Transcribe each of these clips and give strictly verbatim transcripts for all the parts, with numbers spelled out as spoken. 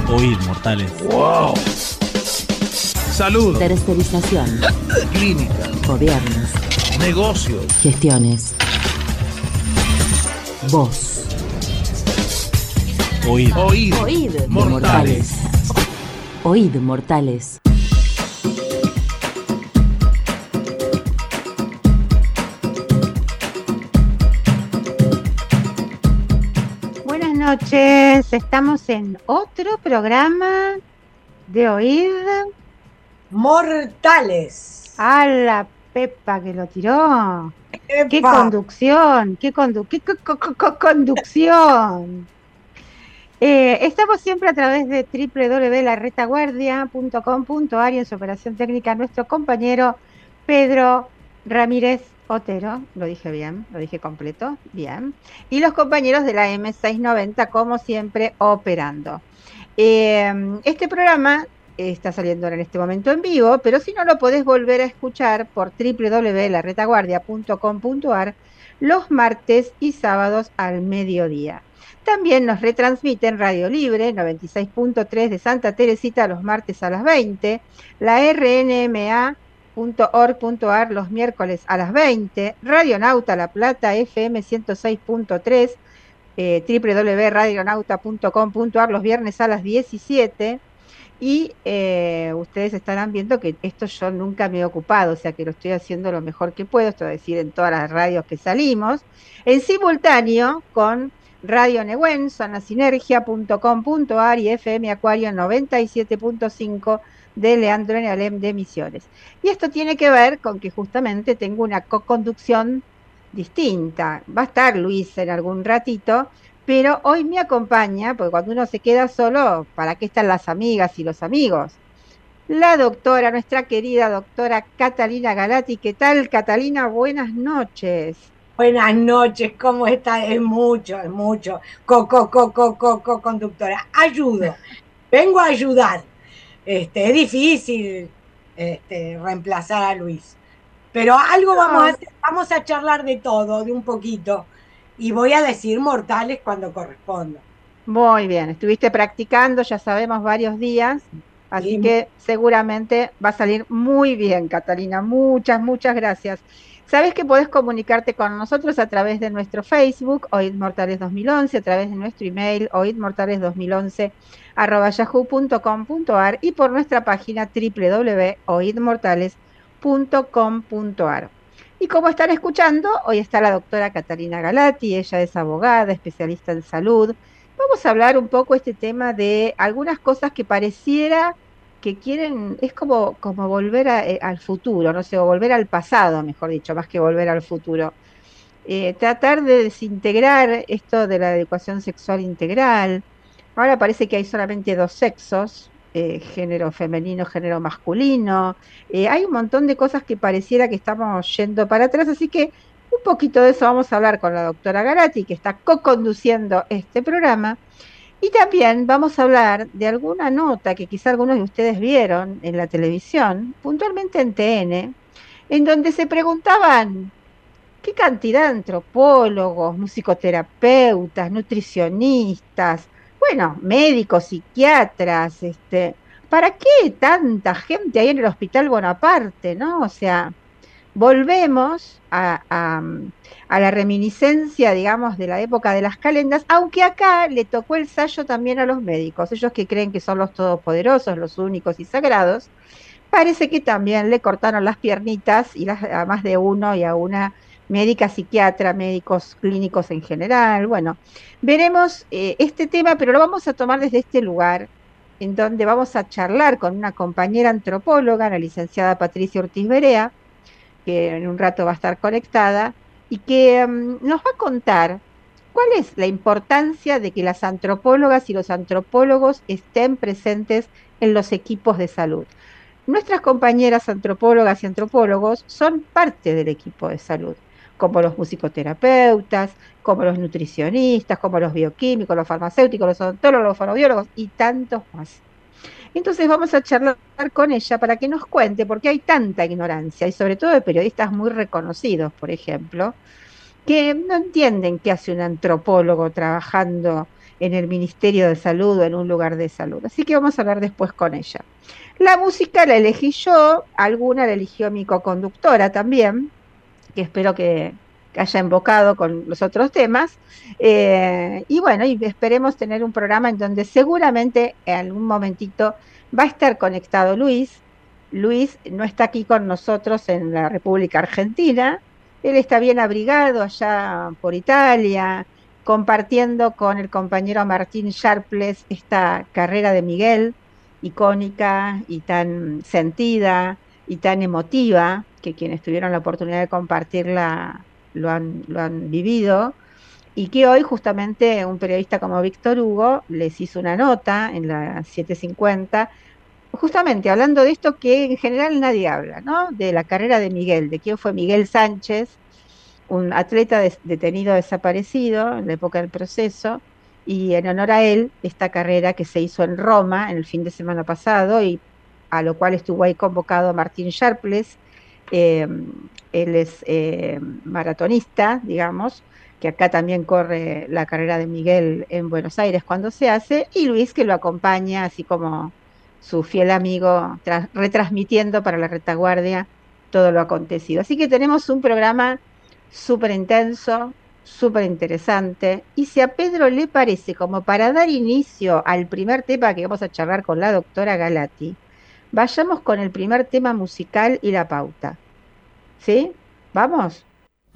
Oíd, mortales. ¡Wow! Salud. Tercerización. Clínica. Gobiernos. Negocios. Gestiones. Voz. Oíd. Oíd. Oíd, mortales. Oíd, mortales. Buenas noches, estamos en otro programa de Oíd Mortales. A la Pepa que lo tiró. ¡Epa! ¡Qué conducción! ¡Qué, condu qué co co co conducción! Eh, estamos siempre a través de doble u doble u doble u punto la retaguardia punto com punto a r y en su operación técnica nuestro compañero Pedro Ramírez Otero, lo dije bien, lo dije completo, bien, y los compañeros de la M seiscientos noventa como siempre operando. Eh, este programa está saliendo en este momento en vivo, pero si no lo podés volver a escuchar por doble u doble u doble u punto la retaguardia punto com punto a r los martes y sábados al mediodía. También nos retransmiten Radio Libre noventa y seis punto tres de Santa Teresita los martes a las veinte, la r n m a punto org punto a r los miércoles a las veinte, Radio Nauta La Plata F M ciento seis punto tres, eh, doble u doble u doble u punto radionauta punto com punto a r los viernes a las diecisiete. Y eh, ustedes estarán viendo que esto yo nunca me he ocupado, o sea que lo estoy haciendo lo mejor que puedo, esto es decir, en todas las radios que salimos, en simultáneo con Radio Nehuen, zona sinergia punto com punto a r y F M Acuario noventa y siete punto cinco de Leandro N. Alem de Misiones. Y esto tiene que ver con que justamente tengo una co-conducción distinta. Va a estar Luis en algún ratito, pero hoy me acompaña, porque cuando uno se queda solo, ¿para qué están las amigas y los amigos? La doctora, nuestra querida doctora Catalina Galati. ¿Qué tal, Catalina? Buenas noches. Buenas noches, ¿cómo está? Es mucho, es mucho. Co, co, co, co, co, co, conductora. Ayudo. Vengo a ayudar. Este, es difícil este, reemplazar a Luis. Pero algo no. vamos a hacer, vamos a charlar de todo, de un poquito. Y voy a decir mortales cuando corresponda. Muy bien, estuviste practicando, ya sabemos, varios días, así sí. que seguramente va a salir muy bien, Catalina. Muchas, muchas gracias. Sabes que podés comunicarte con nosotros a través de nuestro Facebook, Oíd Mortales dos mil once, a través de nuestro email, oidmortales dos mil once arroba yahoo punto com punto a r y por nuestra página doble u doble u doble u punto oidmortales punto com punto a r. Y como están escuchando, hoy está la doctora Catalina Galati, ella es abogada, especialista en salud. Vamos a hablar un poco este tema de algunas cosas que pareciera que quieren, es como, como volver a, eh, al futuro, no sé, o volver al pasado, mejor dicho, más que volver al futuro. Eh, tratar de desintegrar esto de la educación sexual integral. Ahora parece que hay solamente dos sexos, Eh, género femenino, género masculino, eh, hay un montón de cosas que pareciera que estamos yendo para atrás, así que un poquito de eso vamos a hablar con la doctora Galati, que está co-conduciendo este programa, y también vamos a hablar de alguna nota que quizá algunos de ustedes vieron en la televisión, puntualmente en T N, en donde se preguntaban qué cantidad de antropólogos, musicoterapeutas, nutricionistas, bueno, médicos, psiquiatras, este, ¿para qué tanta gente ahí en el Hospital Bonaparte, no? O sea, volvemos a, a, a la reminiscencia, digamos, de la época de las calendas, aunque acá le tocó el sayo también a los médicos, ellos que creen que son los todopoderosos, los únicos y sagrados, parece que también le cortaron las piernitas y las, a más de uno y a una médica, psiquiatra, médicos clínicos en general. Bueno, veremos eh, este tema, pero lo vamos a tomar desde este lugar, en donde vamos a charlar con una compañera antropóloga, la licenciada Patricia Ortiz Berea, que en un rato va a estar conectada, y que um, nos va a contar cuál es la importancia de que las antropólogas y los antropólogos estén presentes en los equipos de salud. Nuestras compañeras antropólogas y antropólogos son parte del equipo de salud, como los musicoterapeutas, como los nutricionistas, como los bioquímicos, los farmacéuticos, los odontólogos, los fonobiólogos y tantos más. Entonces vamos a charlar con ella para que nos cuente por qué hay tanta ignorancia, y sobre todo de periodistas muy reconocidos, por ejemplo, que no entienden qué hace un antropólogo trabajando en el Ministerio de Salud o en un lugar de salud. Así que vamos a hablar después con ella. La música la elegí yo, alguna la eligió mi coconductora también, que espero que, que haya invocado con los otros temas. Eh, y bueno, y esperemos tener un programa en donde seguramente en algún momentito va a estar conectado Luis. Luis no está aquí con nosotros en la República Argentina, él está bien abrigado allá por Italia, compartiendo con el compañero Martín Sharpless esta carrera de Miguel, icónica y tan sentida y tan emotiva, que quienes tuvieron la oportunidad de compartirla lo han, lo han vivido, y que hoy justamente un periodista como Víctor Hugo les hizo una nota en la siete cincuenta, justamente hablando de esto que en general nadie habla, ¿no? De la carrera de Miguel, de quién fue Miguel Sánchez, un atleta des- detenido desaparecido en la época del proceso, y en honor a él, esta carrera que se hizo en Roma en el fin de semana pasado, y a lo cual estuvo ahí convocado Martín Sharpless, eh, él es eh, maratonista, digamos, que acá también corre la carrera de Miguel en Buenos Aires cuando se hace, y Luis que lo acompaña, así como su fiel amigo, tras, retransmitiendo para la retaguardia todo lo acontecido. Así que tenemos un programa súper intenso, súper interesante, y si a Pedro le parece, como para dar inicio al primer tema que vamos a charlar con la doctora Galati, vayamos con el primer tema musical y la pauta. ¿Sí? ¿Vamos?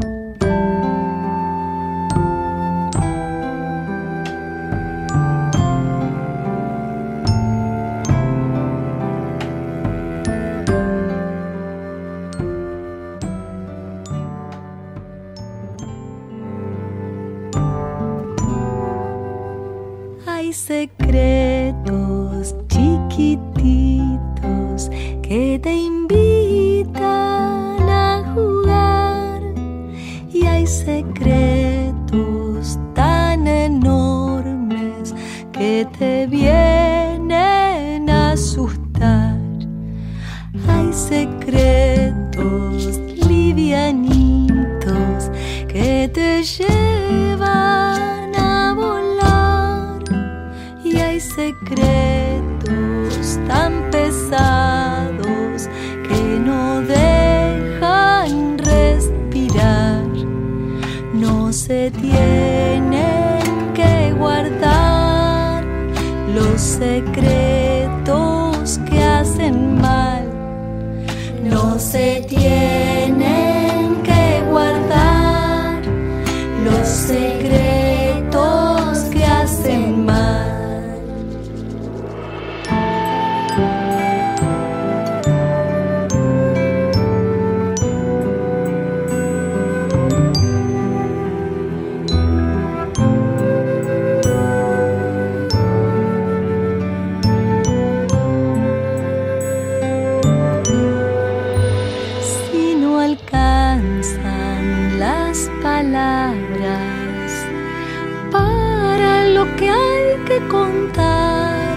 Hay secretos chiquititos que te invitan a jugar, y hay secretos tan enormes que te vienen a asustar. Hay secretos livianitos que te llevan a volar, y hay secretos tan pesados que no dejan respirar. No se tienen que guardar los secretos que hacen mal. No se tienen que guardar los secretos que hacen mal. Si no alcanzan las palabras para lo que hay que contar,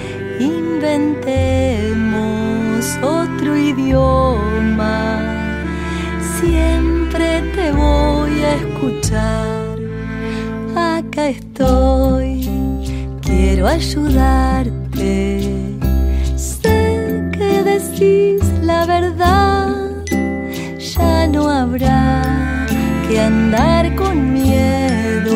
inventemos otro idioma. Siempre te voy a escuchar. Acá estoy, quiero ayudarte. Sé que decís la verdad, ya no habrá que andar con miedo,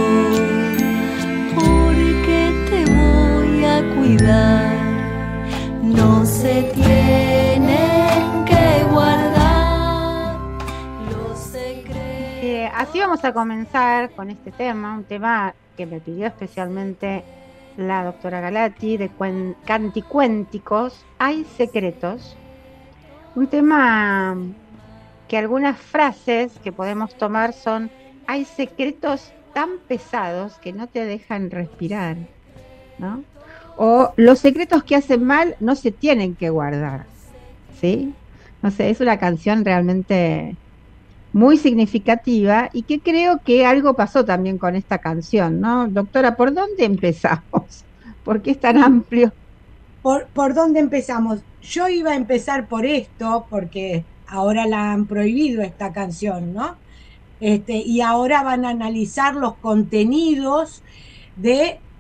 porque te voy a cuidar. No se tienen que guardar los secretos. Eh, así vamos a comenzar con este tema, un tema que me pidió especialmente la doctora Galati, de cuen- Canticuénticos, Hay Secretos. Un tema que algunas frases que podemos tomar son: hay secretos tan pesados que no te dejan respirar, ¿no? O los secretos que hacen mal no se tienen que guardar, ¿sí? No sé, es una canción realmente muy significativa y que creo que algo pasó también con esta canción, ¿no? Doctora, ¿por dónde empezamos? ¿Por qué es tan amplio? ¿Por, ¿Por dónde empezamos? Yo iba a empezar por esto, porque ahora la han prohibido esta canción, ¿no? Este, y ahora van a analizar los contenidos de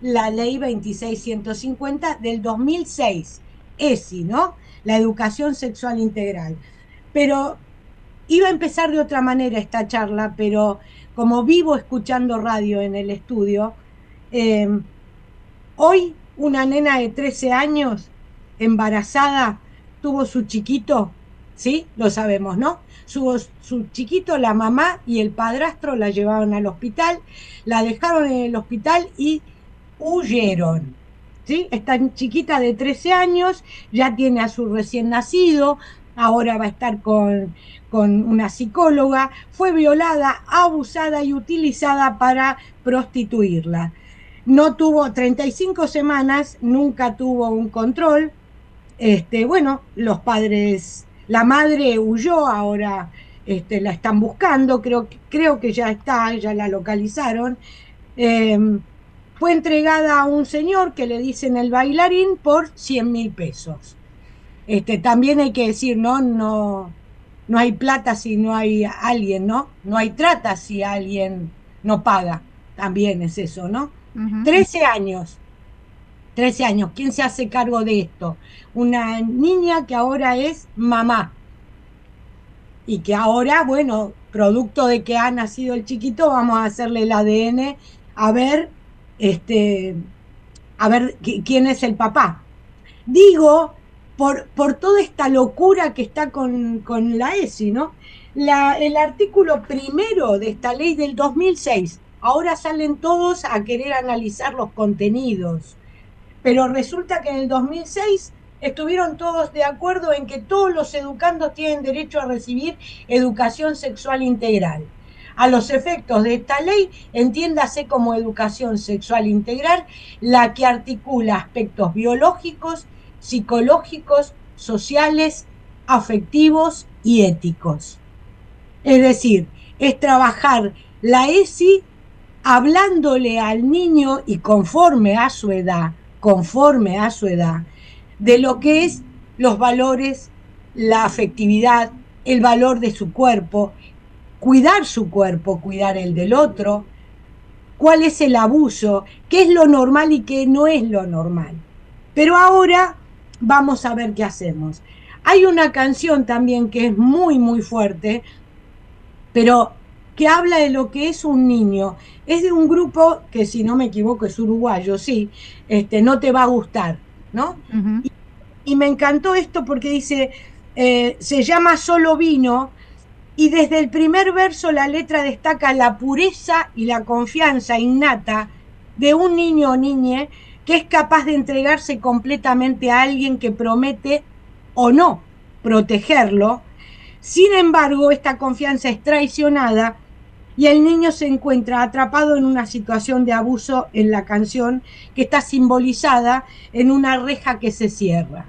la ley veintiséis mil ciento cincuenta del dos mil seis, E S I, ¿no? La educación sexual integral. Pero iba a empezar de otra manera esta charla, pero como vivo escuchando radio en el estudio, eh, hoy una nena de trece años, embarazada, tuvo su chiquito, ¿sí? Lo sabemos, ¿no? Su, su chiquito, la mamá y el padrastro la llevaron al hospital, la dejaron en el hospital y huyeron, ¿sí? Esta chiquita de trece años ya tiene a su recién nacido, ahora va a estar con, con una psicóloga, fue violada, abusada y utilizada para prostituirla. No tuvo treinta y cinco semanas, nunca tuvo un control. Este, bueno, los padres, la madre huyó, ahora este, la están buscando, creo, creo que ya está, ya la localizaron. Eh, fue entregada a un señor que le dicen el bailarín por cien mil pesos. Este, también hay que decir, ¿no? No, no hay plata si no hay alguien, ¿no? No hay trata si alguien no paga. También es eso, ¿no? Uh-huh. trece años. trece años. ¿Quién se hace cargo de esto? Una niña que ahora es mamá. Y que ahora, bueno, producto de que ha nacido el chiquito, vamos a hacerle el A D N a ver, este, a ver quién es el papá. Digo, por, por toda esta locura que está con, con la E S I, ¿no? La, el artículo primero de esta ley del dos mil seis, ahora salen todos a querer analizar los contenidos, pero resulta que en el dos mil seis estuvieron todos de acuerdo en que todos los educandos tienen derecho a recibir educación sexual integral. A los efectos de esta ley, entiéndase como educación sexual integral la que articula aspectos biológicos, psicológicos, sociales, afectivos y éticos. Es decir, es trabajar la E S I hablándole al niño y conforme a su edad, conforme a su edad, de lo que es los valores, la afectividad, el valor de su cuerpo, cuidar su cuerpo, cuidar el del otro, cuál es el abuso, qué es lo normal y qué no es lo normal. Pero ahora vamos a ver qué hacemos. Hay una canción también que es muy, muy fuerte, pero que habla de lo que es un niño. Es de un grupo que, si no me equivoco, es uruguayo, sí, este, No te va a gustar, ¿no? Uh-huh. Y, y me encantó esto porque dice, eh, se llama Solo Vino, y desde el primer verso la letra destaca la pureza y la confianza innata de un niño o niña que es capaz de entregarse completamente a alguien que promete o no protegerlo. Sin embargo, esta confianza es traicionada y el niño se encuentra atrapado en una situación de abuso en la canción, que está simbolizada en una reja que se cierra.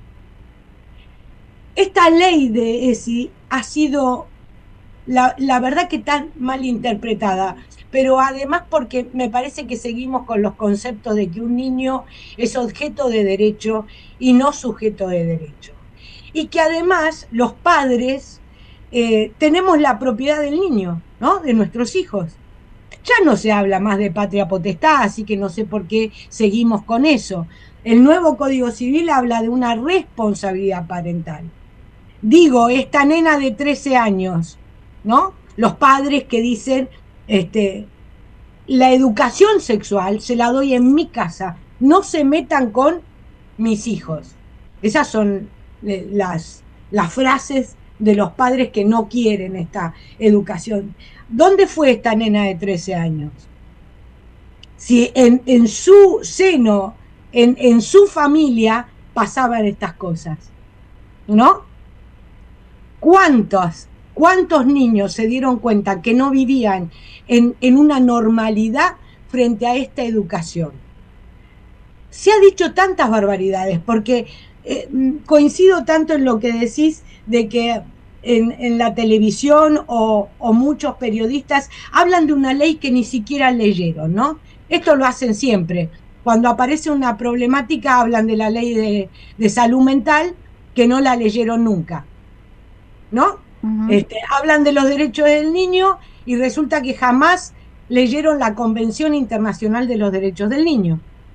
Esta ley de E S I ha sido, la, la verdad que tan mal interpretada, pero además porque me parece que seguimos con los conceptos de que un niño es objeto de derecho y no sujeto de derecho. Y que además los padres eh, tenemos la propiedad del niño, ¿no? De nuestros hijos. Ya no se habla más de patria potestad, así que no sé por qué seguimos con eso. El nuevo Código Civil habla de una responsabilidad parental. Digo, esta nena de trece años, ¿no? Los padres que dicen, este, la educación sexual se la doy en mi casa, no se metan con mis hijos. Esas son las, las frases de los padres que no quieren esta educación. ¿Dónde fue esta nena de trece años? Si en, en su seno, en, en su familia pasaban estas cosas, ¿no? ¿Cuántos, cuántos niños se dieron cuenta que no vivían en, en una normalidad frente a esta educación? Se ha dicho tantas barbaridades, porque eh, coincido tanto en lo que decís de que en, en la televisión o, o muchos periodistas hablan de una ley que ni siquiera leyeron, ¿no? Esto lo hacen siempre. Cuando aparece una problemática hablan de la ley de, de salud mental que no la leyeron nunca, ¿no? Uh-huh. Este, hablan de los derechos del niño y resulta que jamás leyeron la Convención Internacional de los Derechos del Niño.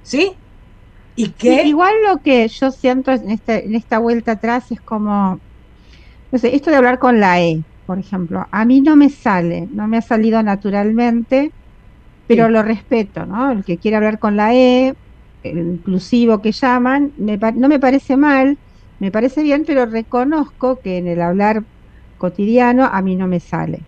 ¿sí? Y Sí, que, igual lo que yo siento en este, en esta vuelta atrás es como, no sé, esto de hablar con la E, por ejemplo, a mí no me sale, no me ha salido naturalmente, pero sí, lo respeto, ¿no? El que quiere hablar con la E, el inclusivo que llaman, me pa- no me parece mal, me parece bien, pero reconozco que en el hablar cotidiano a mí no me sale.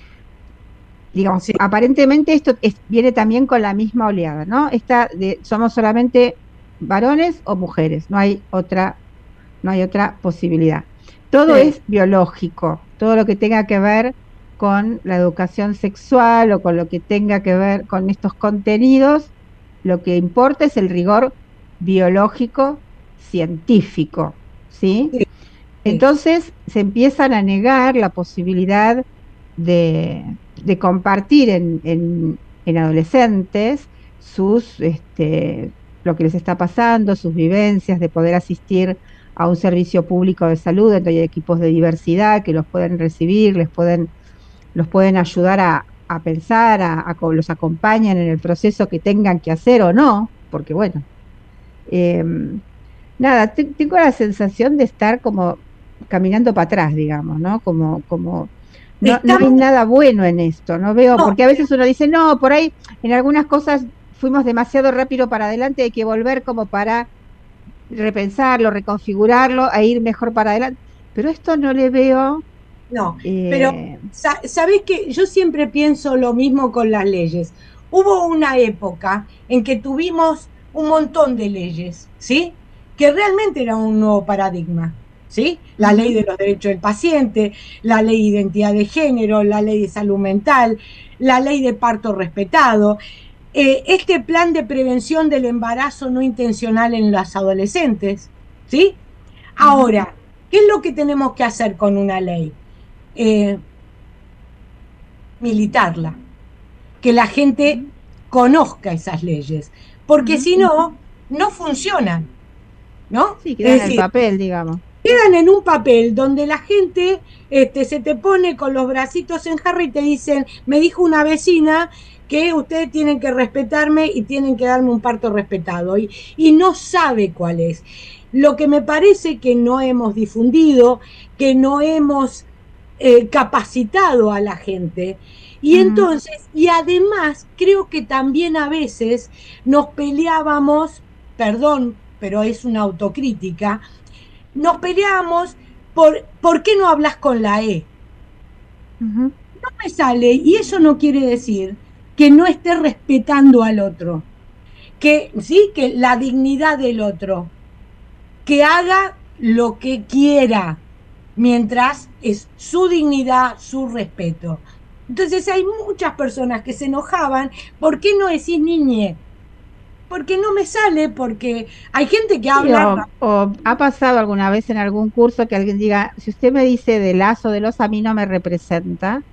Digamos, sí, aparentemente esto es- viene también con la misma oleada, ¿no? Esta de somos solamente varones o mujeres, no hay otra, no hay otra posibilidad. Todo sí, es biológico, todo lo que tenga que ver con la educación sexual o con lo que tenga que ver con estos contenidos, lo que importa es el rigor biológico científico, ¿sí? sí, sí, Entonces se empiezan a negar la posibilidad de, de compartir en, en- en adolescentes sus, este, lo que les está pasando, sus vivencias, de poder asistir a un servicio público de salud, donde hay equipos de diversidad que los pueden recibir, les pueden, los pueden ayudar a, a pensar, a, a co- los acompañan en el proceso que tengan que hacer o no, porque bueno, em, nada, te- tengo la sensación de estar como caminando para atrás, digamos, ¿no? Como, como, no, no hay estamos, nada bueno en esto, no veo, no, porque a veces uno dice, no, por ahí en algunas cosas fuimos demasiado rápido para adelante, hay que volver como para repensarlo, reconfigurarlo, e ir mejor para adelante, pero esto no le veo, no, pero eh, sa- sabés que yo siempre pienso lo mismo con las leyes. Hubo una época en que tuvimos un montón de leyes, ¿sí? Que realmente era un nuevo paradigma, ¿sí? La ley ujú, de los derechos del paciente, la ley de identidad de género, la ley de salud mental, la ley de parto respetado, eh, este plan de prevención del embarazo no intencional en las adolescentes, ¿sí? ujú, Ahora, ¿qué es lo que tenemos que hacer con una ley? Eh, militarla, que la gente ujú, conozca esas leyes, porque ujú. si no, no funcionan, ¿no? Sí, queda Es en el decir, papel, digamos. quedan en un papel donde la gente este, se te pone con los bracitos en jarra y te dicen, me dijo una vecina que ustedes tienen que respetarme y tienen que darme un parto respetado, y, y no sabe cuál es. Lo que me parece que no hemos difundido, que no hemos eh, capacitado a la gente. Y Ujú. entonces, y además, creo que también a veces nos peleábamos, perdón, pero es una autocrítica, nos peleábamos por ¿por qué no hablas con la E? Ujú. No me sale, y eso no quiere decir que no esté respetando al otro, que sí, que la dignidad del otro, que haga lo que quiera, mientras es su dignidad, su respeto. Entonces hay muchas personas que se enojaban, ¿por qué no decís niñe? Porque no me sale, porque hay gente que Sí, habla o, rápido. o ha pasado alguna vez en algún curso que alguien diga, si usted me dice de lazo de los, a mí no me representa.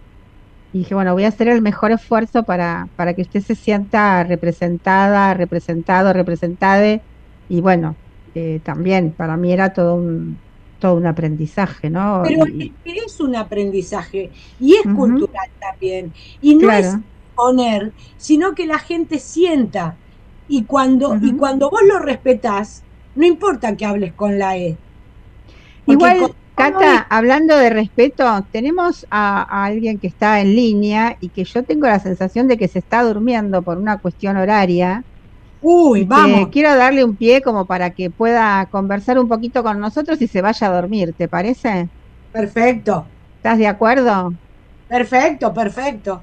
Y dije, bueno, voy a hacer el mejor esfuerzo para, para que usted se sienta representada, representado, representada. Y bueno, eh, también para mí era todo un, todo un aprendizaje, ¿no? Pero es Y, que es un aprendizaje y es ujú, cultural también. Y no es claro. poner, sino que la gente sienta. Y cuando, y Ujú. cuando vos lo respetás, no importa que hables con la E, porque con Igual, solo Cata, E, hablando de respeto, tenemos a, a alguien que está en línea y que yo tengo la sensación de que se está durmiendo por una cuestión horaria uy, y que vamos, quiero darle un pie como para que pueda conversar un poquito con nosotros y se vaya a dormir, ¿te parece? perfecto, ¿Estás de acuerdo? perfecto, perfecto.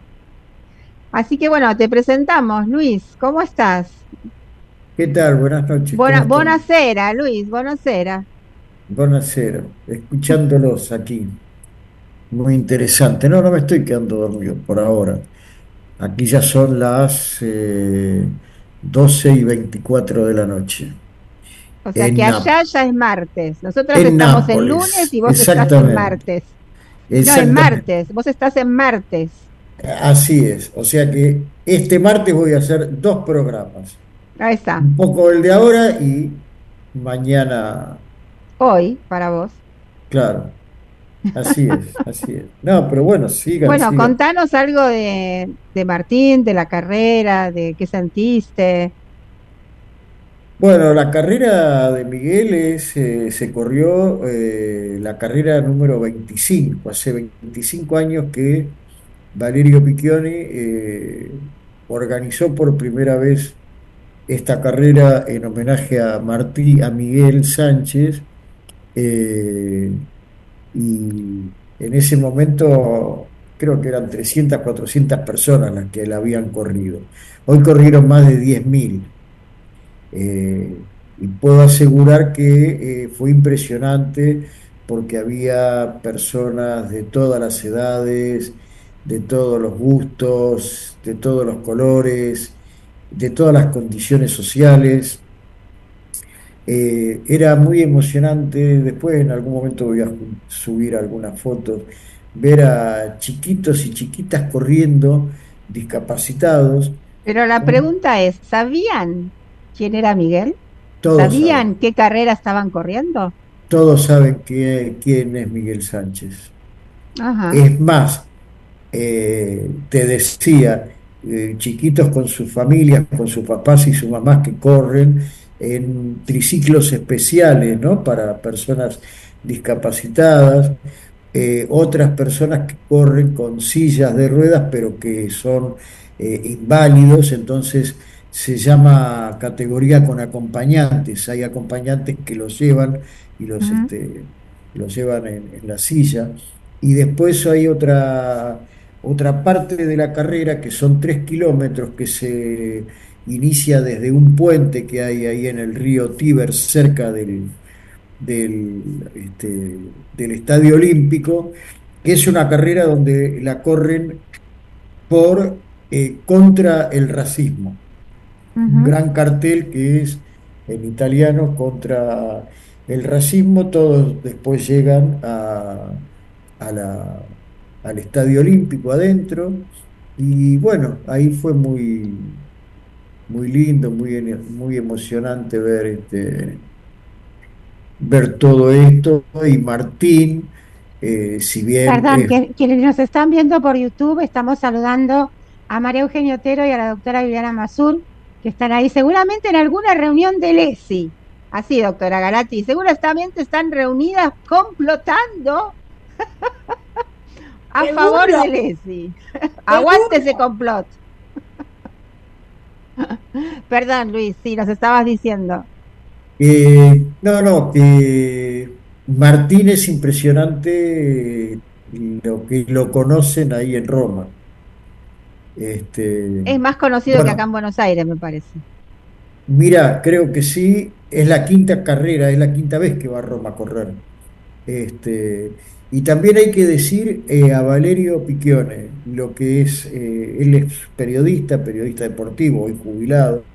Así que bueno, te presentamos, Luis, ¿cómo estás? ¿Qué tal? Buenas noches, Buena, ¿cómo están? buonasera, Luis, buonasera. Buonasera, escuchándolos aquí. Muy interesante. No, no me estoy quedando dormido por ahora. Aquí ya son las eh, doce y veinticuatro de la noche. O sea que En, allá Nap- ya es martes. Nosotros en estamos en lunes Nápoles, y vos estás en exactamente. martes. No, en Exactamente. martes, vos estás en martes. Así es. O sea que este martes voy a hacer dos programas. Ahí está, Un poco el de ahora y mañana, hoy para vos. claro. Así es, así es. No, pero bueno, sigan, Bueno, sigan. contanos algo de, de Martín, de la carrera, de qué sentiste. Bueno, la carrera de Miguel es, eh, se corrió eh, la carrera número veinticinco. Hace veinticinco años que Valerio Piccioni eh, organizó por primera vez esta carrera en homenaje a Martí, a Miguel Sánchez, eh, y en ese momento creo que eran trescientas, cuatrocientas personas las que la habían corrido. Hoy corrieron más de diez mil. Eh, y puedo asegurar que eh, fue impresionante porque había personas de todas las edades, de todos los gustos, de todos los colores, de todas las condiciones sociales. Eh, era muy emocionante. Después en algún momento voy a ju- subir algunas fotos, ver a chiquitos y chiquitas corriendo, discapacitados. Pero la pregunta es, ¿sabían quién era Miguel? Todos ¿Sabían saben. qué carrera estaban corriendo? Todos saben que- quién es Miguel Sánchez. Ajá. Es más, eh, te decía, eh, chiquitos con sus familias, con sus papás y sus mamás que corren en triciclos especiales, ¿no? Para personas discapacitadas, eh, otras personas que corren con sillas de ruedas, pero que son eh, inválidos. Entonces se llama categoría con acompañantes. Hay acompañantes que los llevan y los, Ujú, este, los llevan en, en la silla. Y después hay otra, otra parte de la carrera que son tres kilómetros que se inicia desde un puente que hay ahí en el río Tíber, cerca del, del, este, del Estadio Olímpico, que es una carrera donde la corren por eh, contra el racismo. Un ujú. gran cartel que es en italiano contra el racismo. Todos después llegan a, a la, al Estadio Olímpico adentro. Y bueno, ahí fue muy, muy lindo, muy, ene- muy emocionante ver este, ver todo esto. Y Martín, eh, si bien Perdón, es, que, quienes nos están viendo por YouTube, estamos saludando a María Eugenia Otero y a la doctora Viviana Mazur, que están ahí seguramente en alguna reunión del E S I. Así, doctora Galati, seguramente están reunidas complotando a favor Seguro, del E S I. Aguante ese seguro. complot. Perdón, Luis, sí, nos estabas diciendo. eh, no, no, que Martín es impresionante, eh, lo que lo conocen ahí en Roma. Este, Es más conocido que acá en bueno, Buenos Aires, me parece. mira, creo que sí, es la quinta carrera, es la quinta vez que va a Roma a correr. Este, y también hay que decir eh, a Valerio Piccione, lo que es, eh, él es periodista, periodista deportivo, hoy jubilado,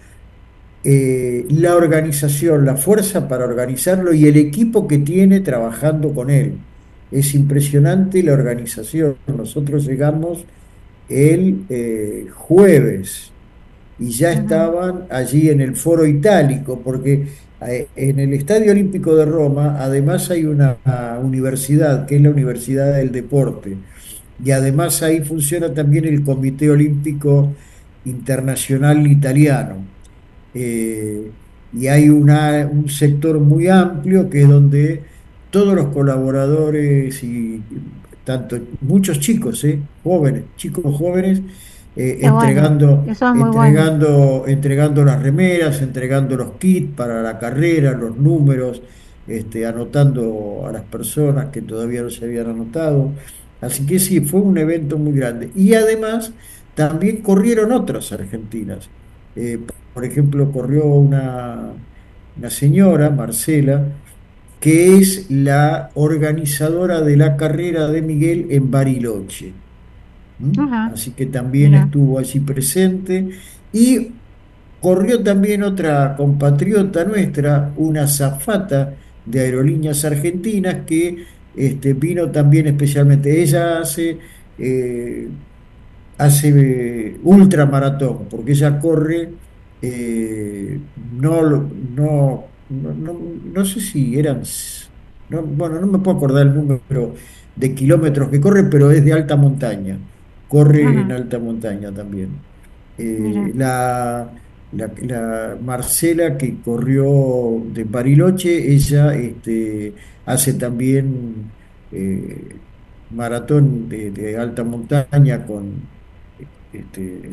eh, la organización, la fuerza para organizarlo y el equipo que tiene trabajando con él. Es impresionante la organización. Nosotros llegamos el eh, jueves y ya Ujú, estaban allí en el Foro Itálico, porque eh, en el Estadio Olímpico de Roma además hay una ah, universidad, que es la Universidad del Deporte, y además ahí funciona también el Comité Olímpico Internacional Italiano. Eh, y hay una, un sector muy amplio que es donde todos los colaboradores y tanto muchos chicos, eh, jóvenes, chicos jóvenes, eh, qué bueno, entregando, eso es muy bueno. entregando, entregando las remeras, entregando los kits para la carrera, los números, este, anotando a las personas que todavía no se habían anotado. Así que sí, fue un evento muy grande. Y además también corrieron otras argentinas. Eh, por ejemplo, corrió una, una señora, Marcela, que es la organizadora de la carrera de Miguel en Bariloche. ¿M? Ajá, Así que también mira. estuvo allí presente. Y corrió también otra compatriota nuestra, una azafata de Aerolíneas Argentinas, que este, vino también especialmente. Ella hace... eh, hace eh, ultramaratón, porque ella corre, eh, no, lo- no, no, no, no sé si eran, s- no, bueno, no me puedo acordar el número de kilómetros que corre, pero es de alta montaña, corre en Ajá, alta montaña también. Eh, mira. la, la, la Marcela que corrió de Bariloche, ella este, hace también eh, maratón de, de alta montaña con este,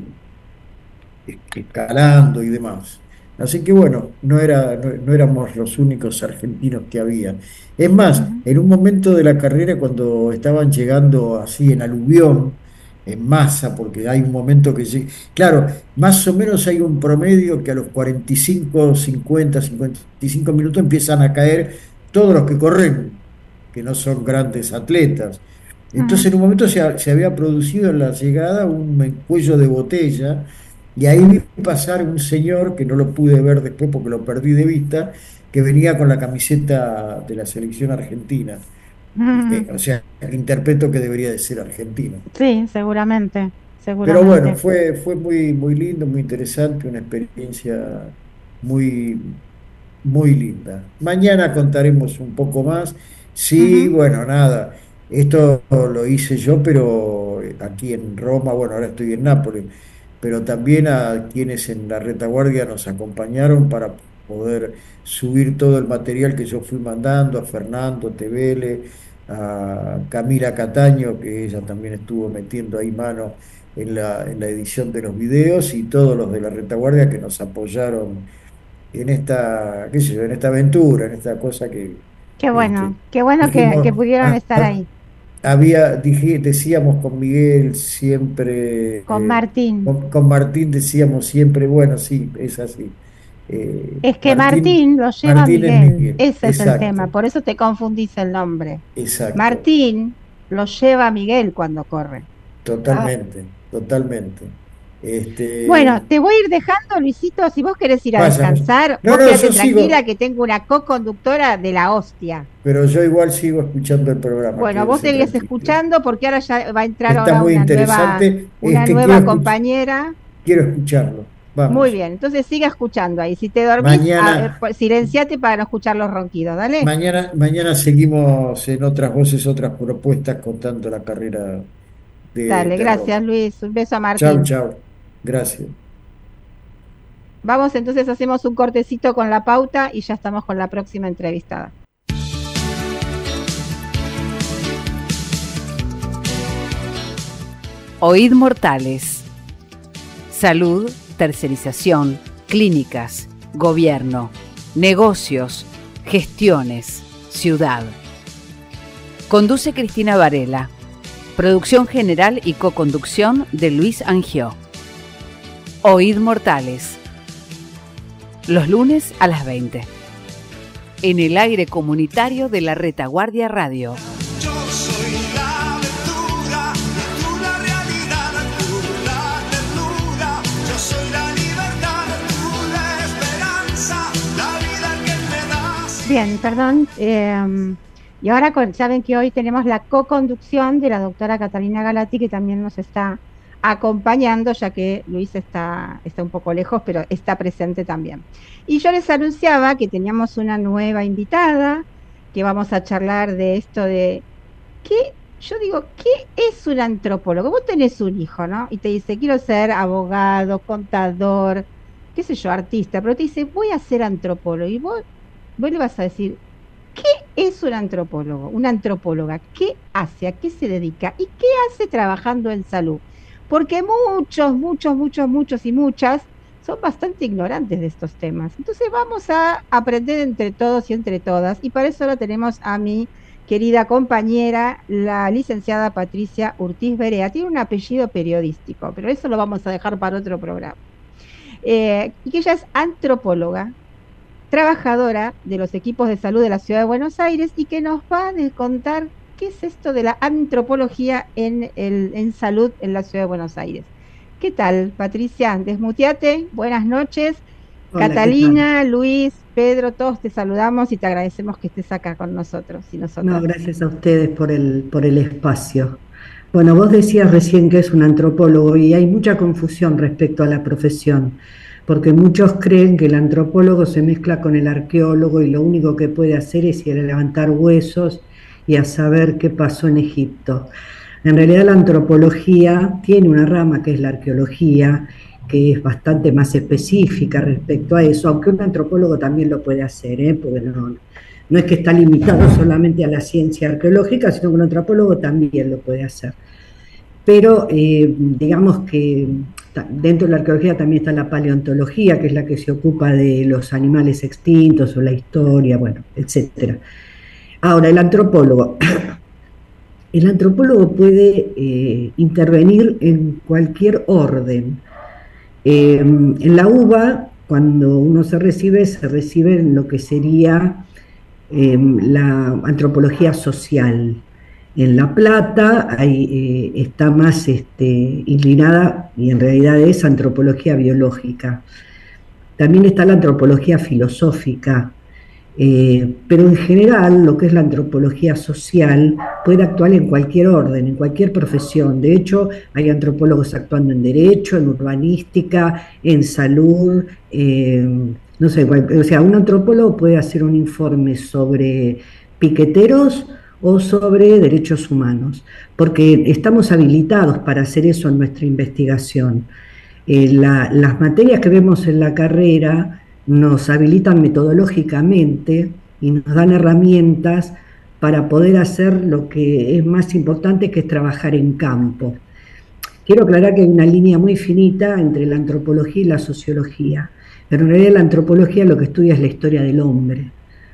escalando y demás. Así que bueno, no era, no, no éramos los únicos argentinos que había. Es más, Ujú, en un momento de la carrera, cuando estaban llegando así en aluvión, en masa, porque hay un momento que sí, claro, más o menos hay un promedio que a los cuarenta y cinco, cincuenta, cincuenta y cinco minutos empiezan a caer todos los que corren, que no son grandes atletas. Entonces ujú, en un momento se, ha- se había producido en la llegada un cuello de botella y ahí vi pasar un señor que no lo pude ver después porque lo perdí de vista, que venía con la camiseta de la selección argentina. ujú. Eh, o sea, interpreto que debería de ser argentino. Sí, seguramente, Pero bueno, seguramente. fue, fue muy, muy lindo, muy interesante, una experiencia muy, muy linda. Mañana contaremos un poco más. Sí, Ujú. bueno, nada, esto lo hice yo, pero aquí en Roma, bueno, ahora estoy en Nápoles, pero también a quienes en la retaguardia nos acompañaron para poder subir todo el material que yo fui mandando, a Fernando Tevele, a Camila Cataño, que ella también estuvo metiendo ahí mano en la, en la edición de los videos, y todos los de la retaguardia que nos apoyaron en esta, qué sé yo, en esta aventura, en esta cosa que Qué este, bueno, qué bueno que, que dijimos, pudieron ah, estar ah, ahí. había, dije- decíamos con Miguel siempre, Con eh, Martín. con, con Martín decíamos siempre, bueno, sí, es así. Eh, Es que Martín, Martín lo lleva a Martín es Miguel, Miguel, ese es el tema, exacto, por eso te confundís el nombre. exacto, Martín lo lleva a Miguel cuando corre. Ah, totalmente, totalmente. Este, bueno, te voy a ir dejando, Luisito, si vos querés ir a vaya, vaya. descansar, No, vos no, quédate yo tranquila sigo, que tengo una co-conductora de la hostia. pero yo igual sigo escuchando el programa, Bueno, vos quédese seguís tranquila. escuchando porque ahora ya va a entrar Está ahora muy una nueva, interesante, una este, quiero nueva escuch- compañera. quiero escucharlo. Muy Vamos. bien, entonces siga escuchando ahí. Si te dormís, a- eh, Mañana, pues, silenciate para no escuchar los ronquidos, dale. mañana, mañana seguimos en otras voces, otras propuestas contando la carrera de, Dale, de gracias Roma. Luis. Un beso a Chau, Martín. chau. Gracias. Vamos entonces, hacemos un cortecito con la pauta y ya estamos con la próxima entrevistada. Oíd Mortales. Salud, tercerización, clínicas, gobierno, negocios, gestiones, ciudad. Conduce Cristina Varela. Producción general y coconducción de Luis Angió. Oíd Mortales. Los lunes a las veinte. En el aire comunitario de la Retaguardia Radio. Yo soy la aventura, y tú la realidad, tú la ternura. Yo soy la libertad, tú la esperanza, la vida que me das. Bien, perdón. eh, y ahora con- saben que hoy tenemos la co-conducción de la doctora Catalina Galati, que también nos está acompañando, ya que Luis está, está un poco lejos, pero está presente también. Y yo les anunciaba que teníamos una nueva invitada, que vamos a charlar de esto de qué, yo digo, ¿qué es un antropólogo? Vos tenés un hijo, ¿no? Y te dice, quiero ser abogado, contador, qué sé yo, artista, pero te dice, voy a ser antropólogo. Y vos, vos le vas a decir, ¿qué es un antropólogo? Una antropóloga, ¿qué hace? ¿A qué se dedica? ¿Y qué hace trabajando en salud? Porque muchos, muchos, muchos, muchos y muchas son bastante ignorantes de estos temas. Entonces vamos a aprender entre todos y entre todas. Y para eso ahora tenemos a mi querida compañera, la licenciada Patricia Urtiz Berea. Tiene un apellido periodístico, pero eso lo vamos a dejar para otro programa. Eh, y que ella es antropóloga, trabajadora de los equipos de salud de la Ciudad de Buenos Aires y que nos va a contar qué es esto de la antropología en, el, en salud en la Ciudad de Buenos Aires. ¿Qué tal, Patricia? Desmuteate, buenas noches. Hola, Catalina, Luis, Pedro, todos te saludamos y te agradecemos que estés acá con nosotros y nosotras. No, gracias a ustedes por el, por el espacio. Bueno, vos decías recién que es un antropólogo y hay mucha confusión respecto a la profesión, porque muchos creen que el antropólogo se mezcla con el arqueólogo y lo único que puede hacer es ir a levantar huesos y a saber qué pasó en Egipto. En realidad la antropología tiene una rama que es la arqueología, que es bastante más específica respecto a eso, aunque un antropólogo también lo puede hacer, ¿eh? Porque no, no es que está limitado solamente a la ciencia arqueológica, sino que un antropólogo también lo puede hacer. Pero eh, digamos que dentro de la arqueología también está la paleontología, que es la que se ocupa de los animales extintos o la historia, bueno, etcétera. Ahora, el antropólogo. El antropólogo puede eh, intervenir en cualquier orden. Eh, en la U B A, cuando uno se recibe, se recibe en lo que sería eh, la antropología social. En La Plata hay, eh, está más este, inclinada, y en realidad es antropología biológica. También está la antropología filosófica, eh, pero en general lo que es la antropología social puede actuar en cualquier orden, en cualquier profesión. De hecho, hay antropólogos actuando en derecho, en urbanística, en salud, eh, no sé, o sea, un antropólogo puede hacer un informe sobre piqueteros o sobre derechos humanos, porque estamos habilitados para hacer eso en nuestra investigación. Eh, la, las materias que vemos en la carrera nos habilitan metodológicamente y nos dan herramientas para poder hacer lo que es más importante, que es trabajar en campo. Quiero aclarar que hay una línea muy finita entre la antropología y la sociología, pero en realidad la antropología lo que estudia es la historia del hombre.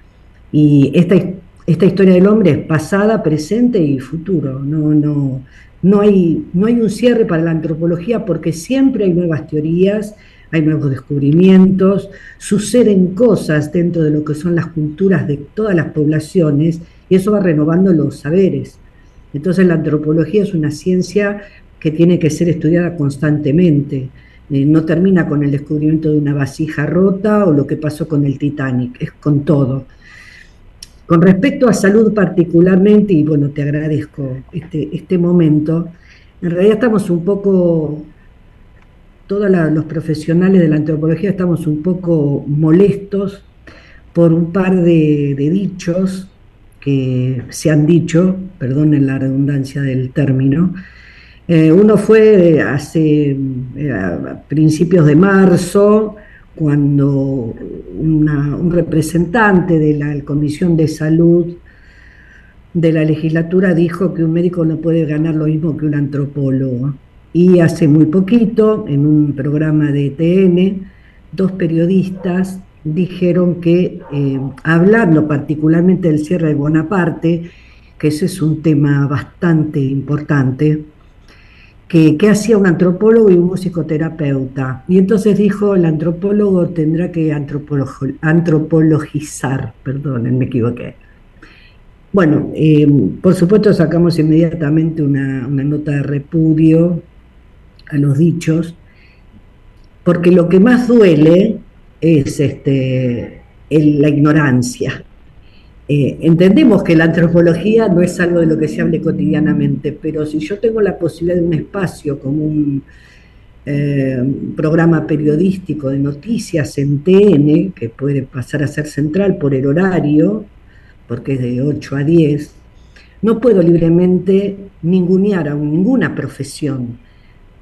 Y esta, esta historia del hombre es pasada, presente y futuro. No, no, no, hay, no hay un cierre para la antropología, porque siempre hay nuevas teorías, hay nuevos descubrimientos, suceden cosas dentro de lo que son las culturas de todas las poblaciones, y eso va renovando los saberes. Entonces la antropología es una ciencia que tiene que ser estudiada constantemente. Eh, no termina con el descubrimiento de una vasija rota o lo que pasó con el Titanic, es con todo. Con respecto a salud particularmente, y bueno, te agradezco este, este momento, en realidad estamos un poco... Todos los profesionales de la antropología estamos un poco molestos por un par de, de dichos que se han dicho, perdonen la redundancia del término. Eh, uno fue hace eh, a principios de marzo, cuando una, un representante de la Comisión de Salud de la legislatura dijo que un médico no puede ganar lo mismo que un antropólogo. Y hace muy poquito, en un programa de E T N, dos periodistas dijeron que, eh, hablando particularmente del cierre de Bonaparte, que ese es un tema bastante importante, que, que hacía un antropólogo y un musicoterapeuta. Y entonces dijo, el antropólogo tendrá que antropolo- antropologizar, perdonen, me equivoqué. Bueno, eh, por supuesto sacamos inmediatamente una, una nota de repudio a los dichos, porque lo que más duele es este, el, la ignorancia. Eh, entendemos que la antropología no es algo de lo que se hable cotidianamente, pero si yo tengo la posibilidad de un espacio como un eh, programa periodístico de noticias en T N, que puede pasar a ser central por el horario, porque es de ocho a diez, no puedo libremente ningunear a ninguna profesión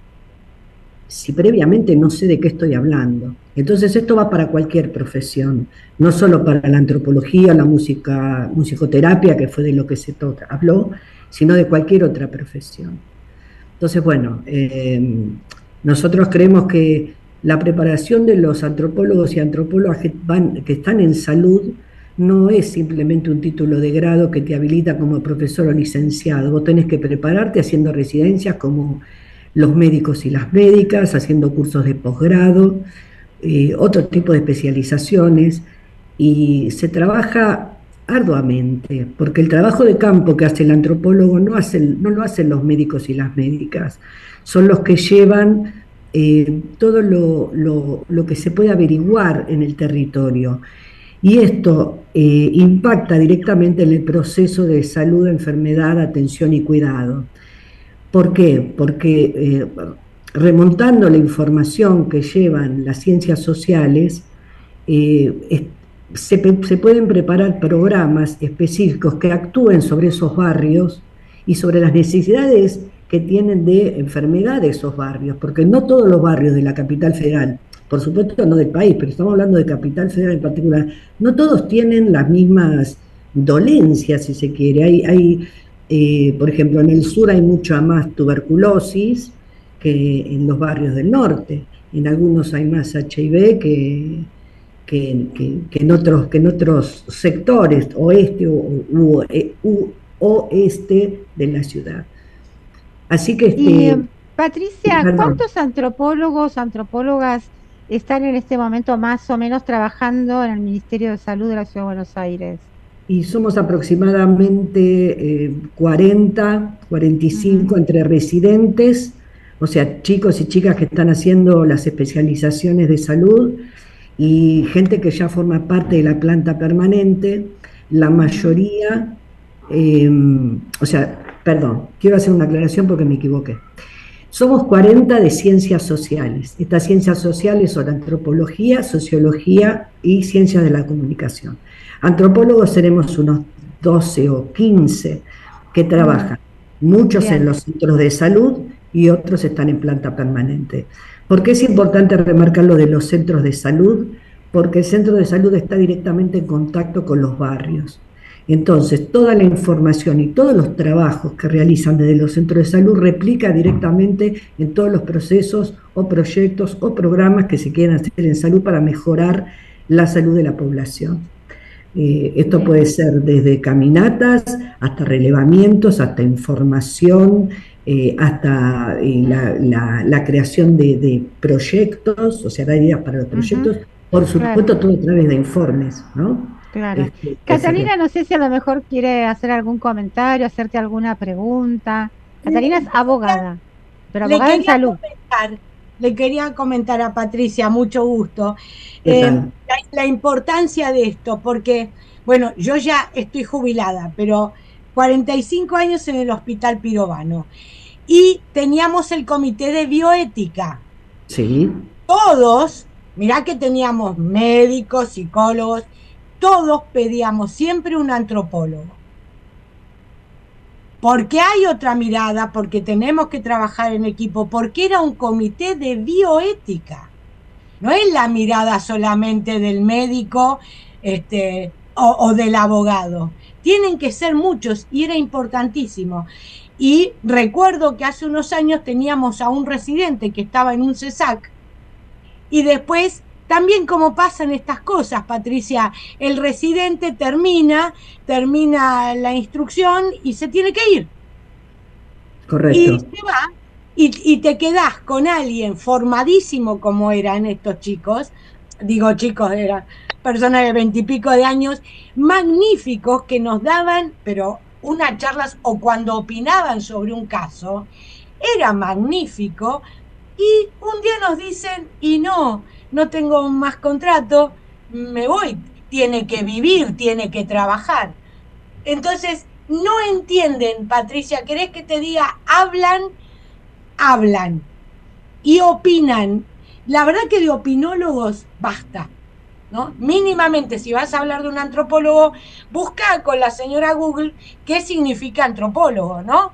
si previamente no sé de qué estoy hablando. Entonces esto va para cualquier profesión, no solo para la antropología, la música, musicoterapia, que fue de lo que se toca, habló, sino de cualquier otra profesión. Entonces, bueno, eh, nosotros creemos que la preparación de los antropólogos y antropólogas que, van, que están en salud no es simplemente un título de grado que te habilita como profesor o licenciado. Vos tenés que prepararte haciendo residencias como los médicos y las médicas, haciendo cursos de posgrado, eh, otro tipo de especializaciones, y se trabaja arduamente, porque el trabajo de campo que hace el antropólogo no, hace, no lo hacen los médicos y las médicas, son los que llevan eh, todo lo, lo, lo que se puede averiguar en el territorio. Y esto eh, impacta directamente en el proceso de salud, enfermedad, atención y cuidado. ¿Por qué? Porque eh, remontando la información que llevan las ciencias sociales, eh, es, se, se pueden preparar programas específicos que actúen sobre esos barrios y sobre las necesidades que tienen de enfermedad de esos barrios, porque no todos los barrios de la capital federal, por supuesto no del país, pero estamos hablando de capital federal en particular, no todos tienen las mismas dolencias, si se quiere. Hay, hay eh, por ejemplo, en el sur hay mucha más tuberculosis que en los barrios del norte. En algunos hay más H I V que, que, que, que, en, otros, que en otros sectores, oeste o u, u, oeste de la ciudad. Así que... Este, y, Patricia, perdón. ¿cuántos antropólogos, antropólogas están en este momento más o menos trabajando en el Ministerio de Salud de la Ciudad de Buenos Aires? Y somos aproximadamente eh, cuarenta, cuarenta y cinco uh-huh. entre residentes, o sea, chicos y chicas que están haciendo las especializaciones de salud, y gente que ya forma parte de la planta permanente. La mayoría, eh, o sea, perdón, quiero hacer una aclaración porque me equivoqué. Somos cuarenta de ciencias sociales. Estas ciencias sociales son antropología, sociología y ciencias de la comunicación. Antropólogos seremos unos doce o quince que trabajan, muchos Bien. en los centros de salud y otros están en planta permanente. ¿Por qué es importante remarcar lo de los centros de salud? Porque el centro de salud está directamente en contacto con los barrios. Entonces, toda la información y todos los trabajos que realizan desde los centros de salud replica directamente en todos los procesos o proyectos o programas que se quieran hacer en salud para mejorar la salud de la población. Eh, esto puede ser desde caminatas hasta relevamientos, hasta información, eh, hasta eh, la, la, la creación de, de proyectos, o sea, dar ideas para los proyectos, uh-huh. por supuesto, claro. todo a través de informes, ¿no? Claro. Este, Catalina, no sé si a lo mejor quiere hacer algún comentario, hacerte alguna pregunta. Catalina es abogada, pero abogada en salud. Comentar, le quería comentar a Patricia, mucho gusto, eh, la, la importancia de esto, porque, bueno, yo ya estoy jubilada, pero cuarenta y cinco años en el Hospital Pirovano, y teníamos el comité de bioética. Sí. Todos, mirá que teníamos médicos, psicólogos, todos pedíamos siempre un antropólogo. Porque hay otra mirada, porque tenemos que trabajar en equipo, porque era un comité de bioética. No es la mirada solamente del médico este, o, o del abogado. Tienen que ser muchos y era importantísimo. Y recuerdo que hace unos años teníamos a un residente que estaba en un CESAC y después... También como pasan estas cosas, Patricia, el residente termina, termina la instrucción y se tiene que ir. Correcto. Y se va, y, y te quedás con alguien formadísimo como eran estos chicos, digo chicos, eran personas de veintipico de años, magníficos que nos daban, pero unas charlas o cuando opinaban sobre un caso, era magnífico, y un día nos dicen, y no, no tengo más contrato, me voy, tiene que vivir, tiene que trabajar. Entonces, no entienden, Patricia, ¿querés que te diga? Hablan, hablan y opinan. La verdad que de opinólogos basta, ¿no? Mínimamente, si vas a hablar de un antropólogo, busca con la señora Google qué significa antropólogo, ¿no?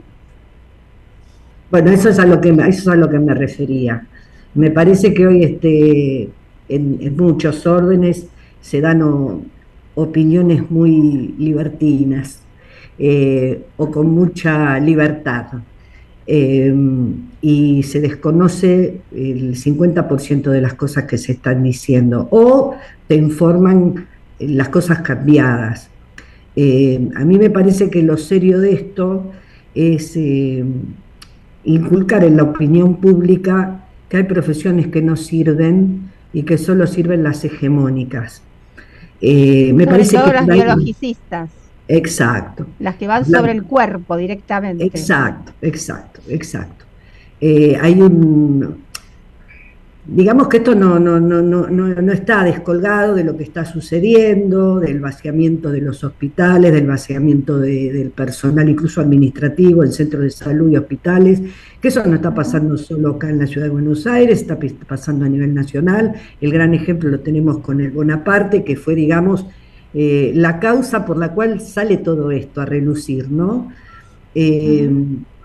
Bueno, eso es a lo que, eso es a lo que me refería. Me parece que hoy este, en, en muchos órdenes se dan o, opiniones muy libertinas eh, o con mucha libertad eh, y se desconoce el cincuenta por ciento de las cosas que se están diciendo o te informan las cosas cambiadas. Eh, a mí me parece que lo serio de esto es eh, inculcar en la opinión pública que hay profesiones que no sirven y que solo sirven las hegemónicas. Eh, me sobre parece todo que las hay... biologicistas. Exacto. Las que van La... sobre el cuerpo directamente. Exacto, exacto, exacto. Eh, hay un... Digamos que esto no, no, no, no, no está descolgado de lo que está sucediendo, del vaciamiento de los hospitales, del vaciamiento de, del personal incluso administrativo en centros de salud y hospitales, que eso no está pasando solo acá en la ciudad de Buenos Aires, está pasando a nivel nacional. El gran ejemplo lo tenemos con el Bonaparte, que fue, digamos, eh, la causa por la cual sale todo esto a relucir, ¿no? Eh,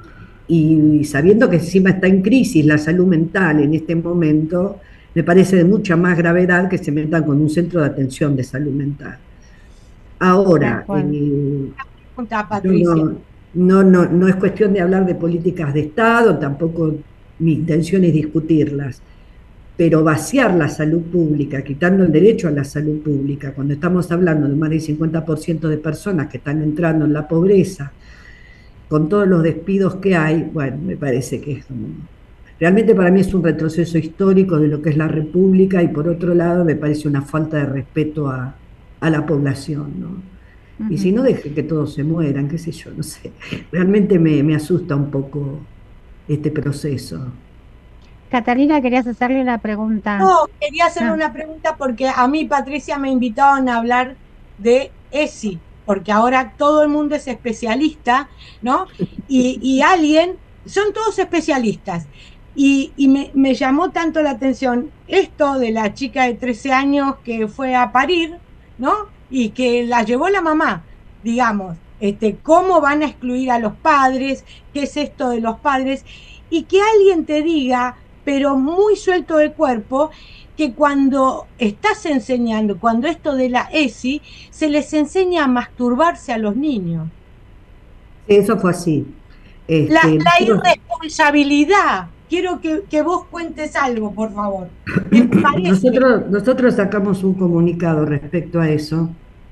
y sabiendo que encima está en crisis la salud mental en este momento, me parece de mucha más gravedad que se metan con un centro de atención de salud mental. Ahora, eh, Pregunta, yo Patricia. no, no, no, no es cuestión de hablar de políticas de Estado, tampoco mi intención es discutirlas, pero vaciar la salud pública, quitando el derecho a la salud pública, cuando estamos hablando de más del cincuenta por ciento de personas que están entrando en la pobreza, con todos los despidos que hay, bueno, me parece que es como... Realmente para mí es un retroceso histórico de lo que es la República y por otro lado me parece una falta de respeto a, a la población, ¿no? Uh-huh. Y si no, deje que todos se mueran, qué sé yo, no sé. Realmente me, me asusta un poco este proceso. Catalina, ¿querías hacerle una pregunta? No, quería hacerle Ah. una pregunta porque a mí, Patricia, me invitaron a hablar de E S I, porque ahora todo el mundo es especialista, ¿no? Y, y alguien, son todos especialistas. Y, y me, me llamó tanto la atención esto de la chica de trece años que fue a parir, ¿no? Y que la llevó la mamá, digamos, este, cómo van a excluir a los padres, qué es esto de los padres, y que alguien te diga, pero muy suelto de cuerpo, que cuando estás enseñando, cuando esto de la E S I, se les enseña a masturbarse a los niños. Eso fue así. Este, La, la nosotros, irresponsabilidad. Quiero que, que vos cuentes algo, por favor. Me parece. nosotros, nosotros sacamos un comunicado respecto a eso,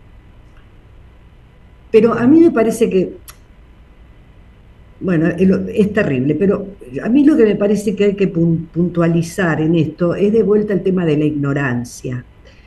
pero a mí me parece que, bueno, es terrible, pero a mí lo que me parece que hay que puntualizar en esto es de vuelta el tema de la ignorancia,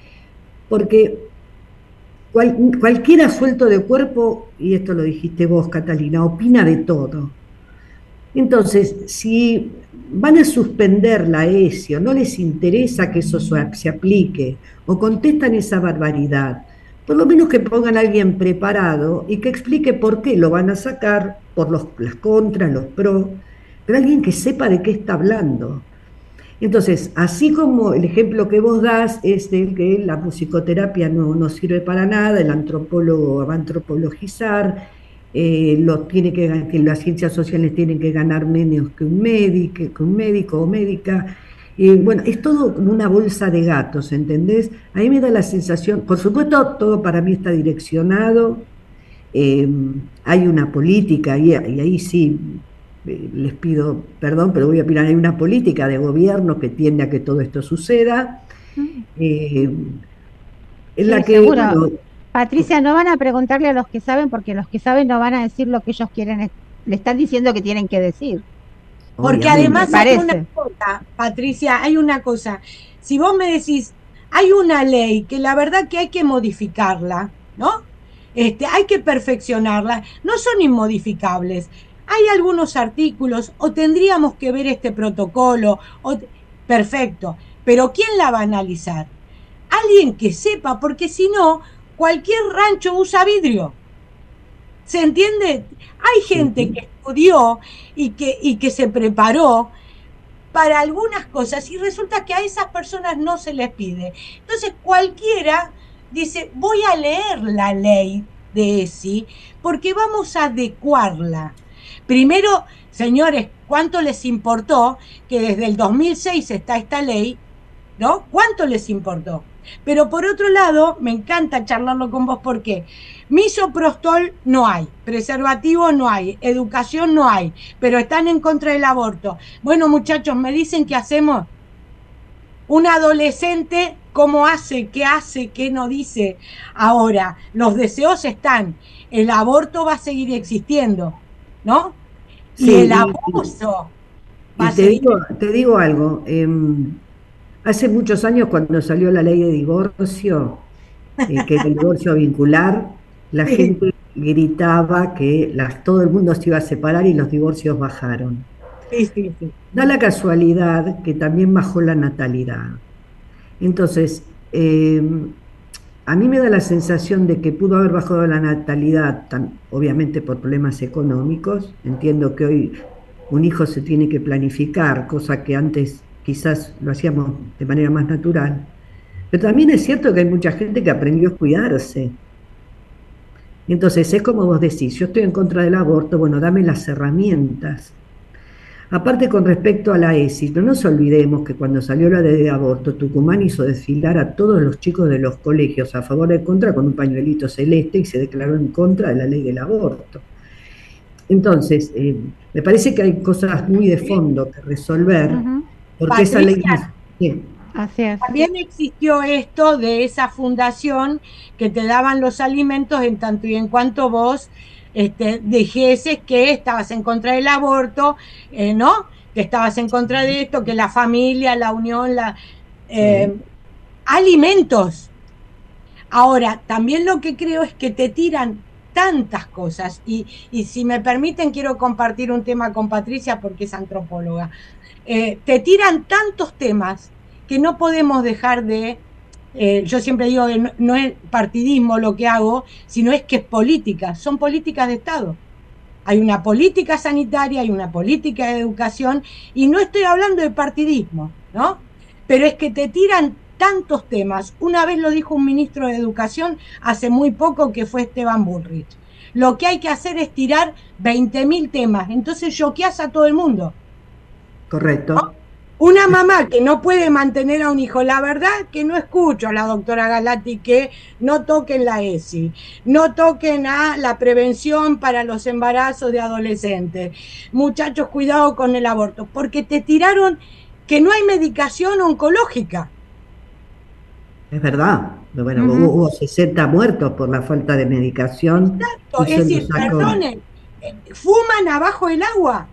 porque cual, cualquiera suelto de cuerpo, y esto lo dijiste vos, Catalina, opina de todo. Entonces, si van a suspender la E S I o no les interesa que eso se aplique o contestan esa barbaridad, por lo menos que pongan a alguien preparado y que explique por qué lo van a sacar, por los, las contras, los pros, pero alguien que sepa de qué está hablando. Entonces, así como el ejemplo que vos das es el que la musicoterapia no, no sirve para nada, el antropólogo va a antropologizar, eh, lo tiene que, que las ciencias sociales tienen que ganar menos que un médico, que un médico o médica. Eh, bueno, es todo como una bolsa de gatos, ¿entendés? A mí me da la sensación, por supuesto, todo para mí está direccionado, eh, hay una política, y, y ahí sí eh, les pido perdón, pero voy a opinar, hay una política de gobierno que tiende a que todo esto suceda, eh, en Sí, la que... seguro. Bueno, Patricia, no van a preguntarle a los que saben, porque los que saben no van a decir lo que ellos quieren, le están diciendo que tienen que decir. Porque obviamente. además Me hay parece. una cosa, Patricia, hay una cosa. Si vos me decís, hay una ley que la verdad que hay que modificarla, ¿no? Este, hay que perfeccionarla, no son inmodificables. Hay algunos artículos, o tendríamos que ver este protocolo, o, perfecto, pero ¿quién la va a analizar? Alguien que sepa, porque si no, cualquier rancho usa vidrio. ¿Se entiende? Hay gente que estudió y que, y que se preparó para algunas cosas y resulta que a esas personas no se les pide. Entonces cualquiera dice, voy a leer la ley de E S I porque vamos a adecuarla. Primero, señores, ¿cuánto les importó que desde el dos mil seis está esta ley? ¿No? ¿Cuánto les importó? Pero por otro lado, me encanta charlarlo con vos porque misoprostol no hay, preservativo no hay, educación no hay, pero están en contra del aborto. Bueno, muchachos, me dicen qué hacemos. Un adolescente, ¿cómo hace? ¿Qué hace? ¿Qué no dice? Ahora, los deseos están, el aborto va a seguir existiendo, ¿no? Y Sí, el y- abuso va Y a te seguir. digo, te digo algo, eh, hace muchos años cuando salió la ley de divorcio, eh, que era el divorcio vincular, la Sí. gente gritaba que las, todo el mundo se iba a separar y los divorcios bajaron. Sí, sí, sí. Da la casualidad que también bajó la natalidad. Entonces, eh, a mí me da la sensación de que pudo haber bajado la natalidad, tan- obviamente por problemas económicos. Entiendo que hoy un hijo se tiene que planificar, cosa que antes quizás lo hacíamos de manera más natural. Pero también es cierto que hay mucha gente que aprendió a cuidarse. Entonces, es como vos decís, yo estoy en contra del aborto, bueno, dame las herramientas Aparte, con respecto a la ESI, no nos olvidemos que cuando salió la ley de aborto, Tucumán hizo desfilar a todos los chicos de los colegios a favor o en contra con un pañuelito celeste y se declaró en contra de la ley del aborto. Entonces, eh, me parece que hay cosas muy de fondo que resolver, Ujú. porque esa ley... Patricia, Sí, Así es. también existió esto de esa fundación que te daban los alimentos en tanto y en cuanto vos este, dijeses que estabas en contra del aborto, eh, ¿no? Que estabas en contra de esto, que la familia, la unión, la eh, alimentos. Ahora, también lo que creo es que te tiran tantas cosas, y, y si me permiten quiero compartir un tema con Patricia porque es antropóloga. Eh, te tiran tantos temas que no podemos dejar de, eh, yo siempre digo que no, no es partidismo lo que hago, sino es que es política, son políticas de Estado. Hay una política sanitaria, hay una política de educación, y no estoy hablando de partidismo, ¿no? Pero es que te tiran tantos temas. Una vez lo dijo un ministro de Educación hace muy poco, que fue Esteban Bullrich. Lo que hay que hacer es tirar veinte mil temas, entonces choqueás a todo el mundo. correcto. Una mamá que no puede mantener a un hijo, la verdad que no escucho a la doctora Galati que no toquen la ESI, no toquen a la prevención para los embarazos de adolescentes. Muchachos, cuidado con el aborto, porque te tiraron que no hay medicación oncológica. Es verdad. Bueno, Ujú. hubo, hubo sesenta muertos por la falta de medicación. Exacto, y es se decir, los sacó. perdonen, eh, fuman abajo el agua.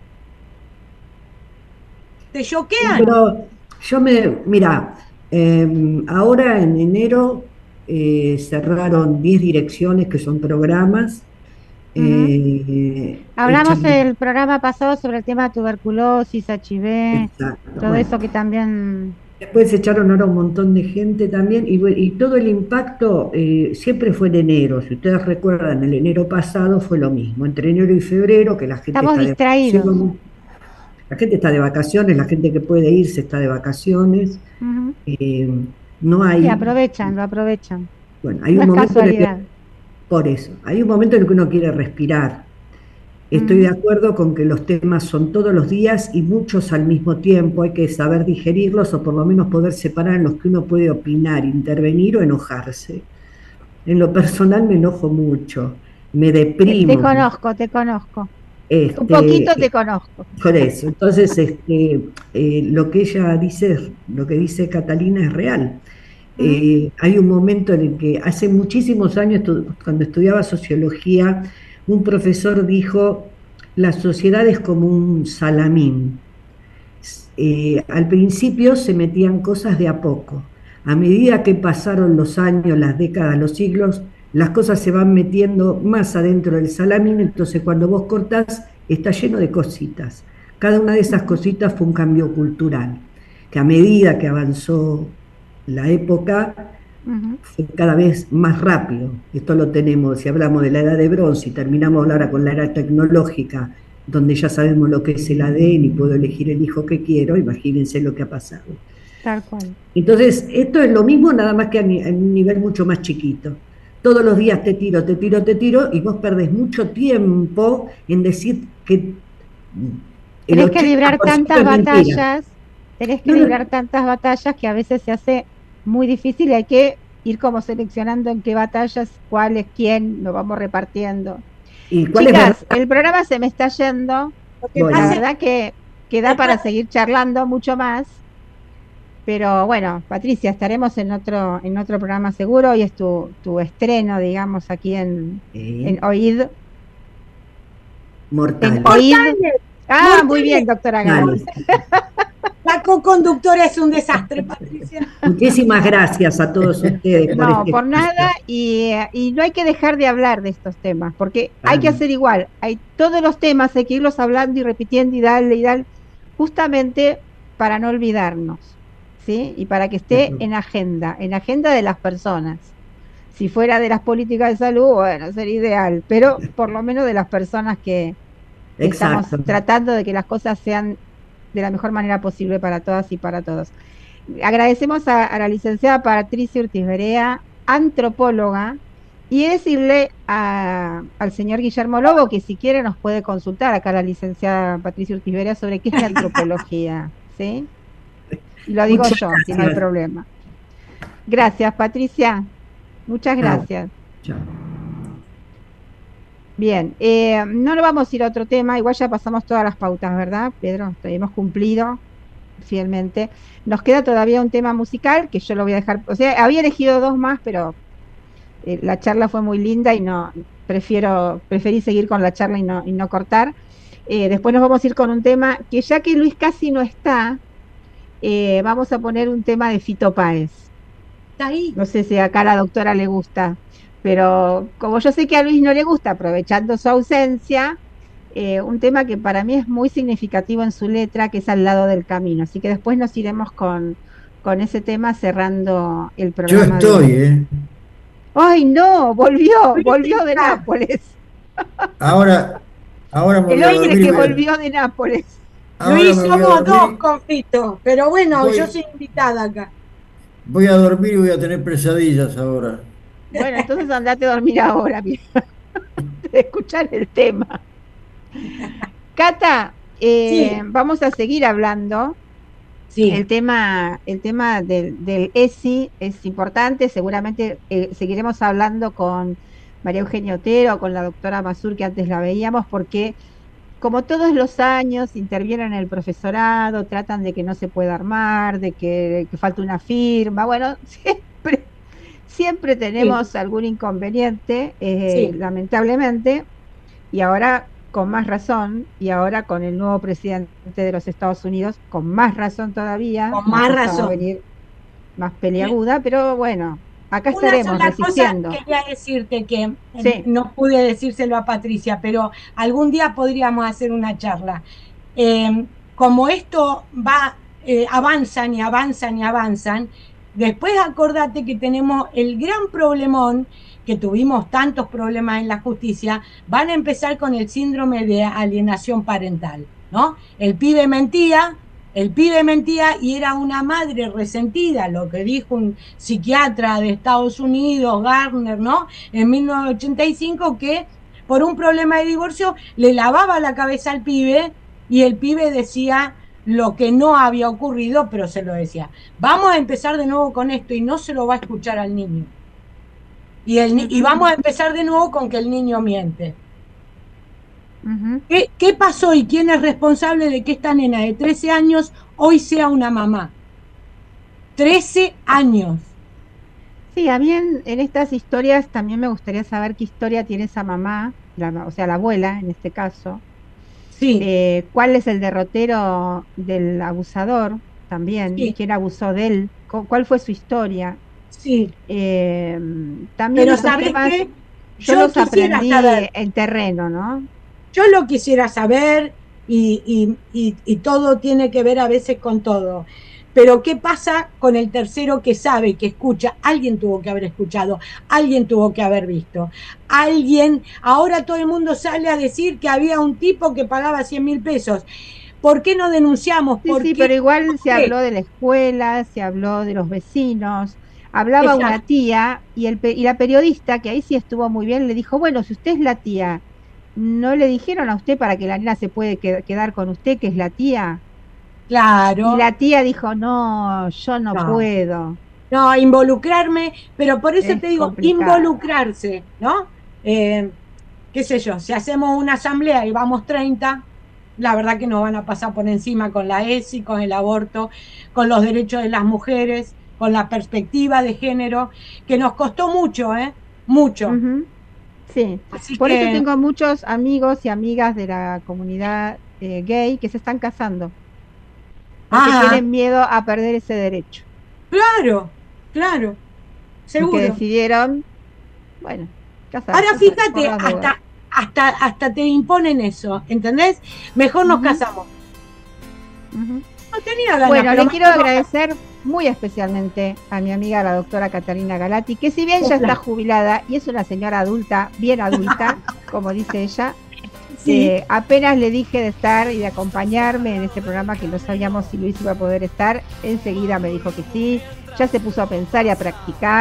Te choquean. Pero yo me, mira, eh, ahora en enero eh, cerraron diez direcciones que son programas. Ujú. eh, Hablamos echan- el programa pasado sobre el tema de tuberculosis, H I V, Exacto, todo bueno. eso que también... Después echaron ahora un montón de gente también, y, bueno, y todo el impacto eh, siempre fue en enero. Si ustedes recuerdan, el enero pasado fue lo mismo, entre enero y febrero, que la gente Estamos está de distraídos. vacaciones, la gente está de vacaciones, la gente que puede irse está de vacaciones, Ujú. eh, no Sí, hay, aprovechan, lo aprovechan. bueno, hay No un es momento en el que, casualidad. por eso, hay un momento en el que uno quiere respirar. Estoy de Ujú. acuerdo con que los temas son todos los días y muchos al mismo tiempo. Hay que saber digerirlos o por lo menos poder separar en los que uno puede opinar, intervenir o enojarse. En lo personal me enojo mucho, me Te, te deprimo. conozco, te conozco. Un Este, poquito te conozco. por eso. Entonces, este, eh, lo que ella dice, lo que dice Catalina es real. Ujú. Eh, hay un momento en el que hace muchísimos años, estu- cuando estudiaba sociología, un profesor dijo, la sociedad es como un salamín. Eh, al principio se metían cosas de a poco. A medida que pasaron los años, las décadas, los siglos, las cosas se van metiendo más adentro del salamín, entonces cuando vos cortás está lleno de cositas. Cada una de esas cositas fue un cambio cultural, que a medida que avanzó la época, Ujú. fue cada vez más rápido. Esto lo tenemos, si hablamos de la edad de bronce y terminamos ahora con la era tecnológica, donde ya sabemos lo que es el A D N y puedo elegir el hijo que quiero, imagínense lo que ha pasado. Tal cual. Entonces, esto es lo mismo, nada más que a, ni- a un nivel mucho más chiquito. Todos los días te tiro, te tiro, te tiro, y vos perdés mucho tiempo en decir que el Tenés que librar ochenta por ciento tantas es mentira. batallas, tenés que No, no. librar tantas batallas que a veces se hace muy difícil y hay que ir como seleccionando en qué batallas, cuáles, quién, lo vamos repartiendo. ¿Y cuál es Chicas, verdad? el programa se me está yendo. Lo que Bueno. La pasa verdad que queda para seguir charlando mucho más. Pero bueno, Patricia, estaremos en otro, en otro programa seguro. Hoy es tu, tu estreno, digamos, aquí en, Eh, en OID. En mortal. OID. Ah, Mortales. muy bien, doctora Gali. Vale. la co-conductora es un desastre, Patricia. Muchísimas gracias a todos ustedes por No, este por espacio. nada, y, eh, y no hay que dejar de hablar de estos temas, porque hay que Claro. hacer igual, hay todos los temas, hay que irlos hablando y repitiendo y darle y darle, justamente para no olvidarnos, ¿sí? Y para que esté Ujú. en agenda, en agenda de las personas. Si fuera de las políticas de salud, bueno, sería ideal, pero por lo menos de las personas que estamos Exacto. tratando de que las cosas sean de la mejor manera posible para todas y para todos. Agradecemos a, a la licenciada Patricia Urtiz Berea, antropóloga, Y decirle a, al señor Guillermo Lobo que si quiere nos puede consultar acá la licenciada Patricia Urquiz Vera sobre qué es la antropología, ¿sí? Y lo digo Muchas yo, gracias. si no hay problema. Gracias, Patricia. Muchas Chao. gracias. Chao. Bien, eh, no nos vamos a ir a otro tema, igual ya pasamos todas las pautas, ¿verdad, Pedro? Hemos cumplido fielmente. Nos queda todavía un tema musical que yo lo voy a dejar, o sea, había elegido dos más, pero eh, la charla fue muy linda y no, prefiero, preferí seguir con la charla y no, y no cortar. Eh, después nos vamos a ir con un tema que ya que Luis casi no está, eh, vamos a poner un tema de Fito Páez. Está ahí. No sé si acá a la doctora le gusta, pero como yo sé que a Luis no le gusta, aprovechando su ausencia, eh, un tema que para mí es muy significativo en su letra, que es Al lado del camino. Así que después nos iremos con, con ese tema cerrando el Yo programa. estoy, de... ¿eh? ¡Ay, no! Volvió, volvió de Nápoles. Ahora, ahora me El voy a hombre dormir. que voy a- volvió de Nápoles. ahora Luis, me voy a somos dormir, dos con Fito, pero bueno, Voy- yo soy invitada acá. voy a dormir y voy a tener pesadillas ahora. Bueno, entonces andate a dormir ahora, mira, de escuchar el tema. Cata, eh, Sí. vamos a seguir hablando. Sí, El tema, el tema del, del E S I es importante, seguramente eh, seguiremos hablando con María Eugenia Otero, con la doctora Mazur, que antes la veíamos, porque como todos los años intervienen en el profesorado, tratan de que no se pueda armar, de que, que falte una firma, bueno, siempre, siempre tenemos algún inconveniente, eh, Sí. lamentablemente, y ahora con más razón, y ahora con el nuevo presidente de los Estados Unidos, con más razón todavía. Con más la cosa va a razón. venir más peliaguda, pero bueno, acá una estaremos sola resistiendo. cosa quería decirte que eh, Sí. no pude decírselo a Patricia, pero algún día podríamos hacer una charla. Eh, como esto va, eh, avanzan y avanzan y avanzan, después acordate que tenemos el gran problemón, que tuvimos tantos problemas en la justicia, van a empezar con el síndrome de alienación parental, ¿no? El pibe mentía, el pibe mentía y era una madre resentida, lo que dijo un psiquiatra de Estados Unidos, Gardner, ¿no? En mil novecientos ochenta y cinco, que por un problema de divorcio le lavaba la cabeza al pibe y el pibe decía lo que no había ocurrido, pero se lo decía. Vamos a empezar de nuevo con esto y no se lo va a escuchar al niño. Y, el, ni- y vamos a empezar de nuevo con que el niño miente. Ujú. ¿Qué, qué pasó y quién es responsable de que esta nena de trece años hoy sea una mamá? trece años. Sí, a mí en, en estas historias también me gustaría saber qué historia tiene esa mamá, la, o sea, la abuela en este caso. Sí, Eh, ¿cuál es el derrotero del abusador también? Sí. ¿Quién abusó de él? ¿Cu- ¿Cuál fue su historia? sí. Eh, también Pero esos ¿sabes temas qué? yo Yo los quisiera aprendí saber. en terreno, ¿no? Yo lo quisiera saber y, y, y, y todo tiene que ver a veces con todo. Pero ¿qué pasa con el tercero que sabe, que escucha? Alguien tuvo que haber escuchado, alguien tuvo que haber visto. Alguien, ahora todo el mundo sale a decir que había un tipo que pagaba cien mil pesos. ¿Por qué no denunciamos? Sí, ¿Por sí, qué? pero igual se ¿Por qué? habló de la escuela, se habló de los vecinos, hablaba una Exacto. tía y, el, pe- y la periodista, que ahí sí estuvo muy bien, le dijo, bueno, si usted es la tía, ¿no le dijeron a usted para que la nena se puede que- quedar con usted, que es la tía? Claro. Y la tía dijo, no, yo no, No. puedo. No, involucrarme, pero por eso Es te digo, complicado. involucrarse, ¿no? Eh, qué sé yo, si hacemos una asamblea y vamos treinta, la verdad que nos van a pasar por encima con la E S I, con el aborto, con los derechos de las mujeres, con la perspectiva de género, que nos costó mucho, ¿eh? Mucho. Ujú. Sí, Así por que, eso tengo muchos amigos y amigas de la comunidad eh, gay que se están casando, porque Ah. tienen miedo a perder ese derecho. claro, claro, Y que seguro. decidieron, bueno, casarse. Ahora por- fíjate, por las dudas. hasta, hasta, hasta te imponen eso, ¿entendés? Mejor nos Ujú. casamos. Ujú. No tenía ganas. Bueno, pero le quiero mejor nos agradecer muy especialmente a mi amiga la doctora Catalina Galati, que si bien ya está jubilada y es una señora adulta, bien adulta, como dice ella, Sí. eh, apenas le dije de estar y de acompañarme en este programa, que no sabíamos si Luis iba a poder estar, enseguida me dijo que sí, ya se puso a pensar y a practicar,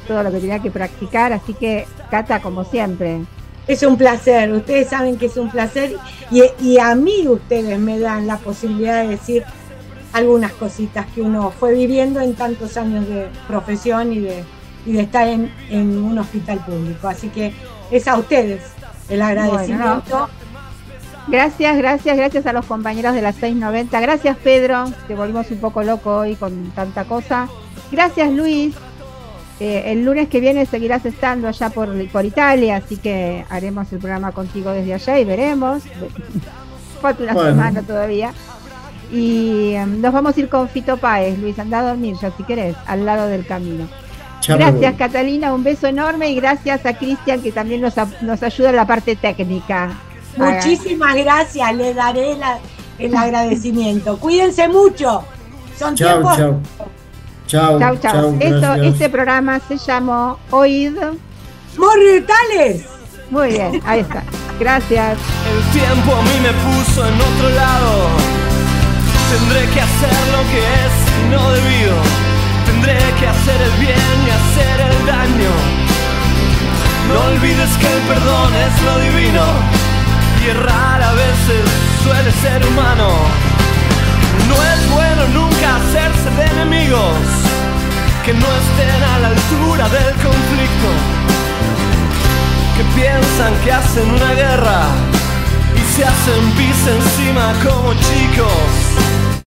todo lo que tenía que practicar, así que Cata, como siempre. Es un placer, ustedes saben que es un placer y, y a mí ustedes me dan la posibilidad de decir algunas cositas que uno fue viviendo en tantos años de profesión y de, y de estar en, en un hospital público. Así que es a ustedes el agradecimiento. Bueno, no. Gracias, gracias, gracias a los compañeros de las seiscientos noventa. Gracias, Pedro, te volvimos un poco loco hoy con tanta cosa. Gracias, Luis. Eh, el lunes que viene seguirás estando allá por, por Italia, así que haremos el programa contigo desde allá y veremos. Falta una bueno. semana todavía. Y um, nos vamos a ir con Fito Páez. Luis, anda a dormir ya si querés, al lado del camino. Chau. Gracias, Catalina, un beso enorme y gracias a Cristian que también nos, nos ayuda en la parte técnica. Muchísimas gracias, le daré la, el agradecimiento. Cuídense mucho. Son chau, tiempos. Chau. Chau, chau. chau Esto, este programa se llamó Oíd Mortales. Muy bien, ahí está. Gracias. El tiempo a mí me puso en otro lado. Tendré que hacer lo que es no debido. Tendré que hacer el bien y hacer el daño. No olvides que el perdón es lo divino. Y errar a veces suele ser humano. No es bueno nunca hacerse de enemigos que no estén a la altura del conflicto, que piensan que hacen una guerra y se hacen pis encima como chicos.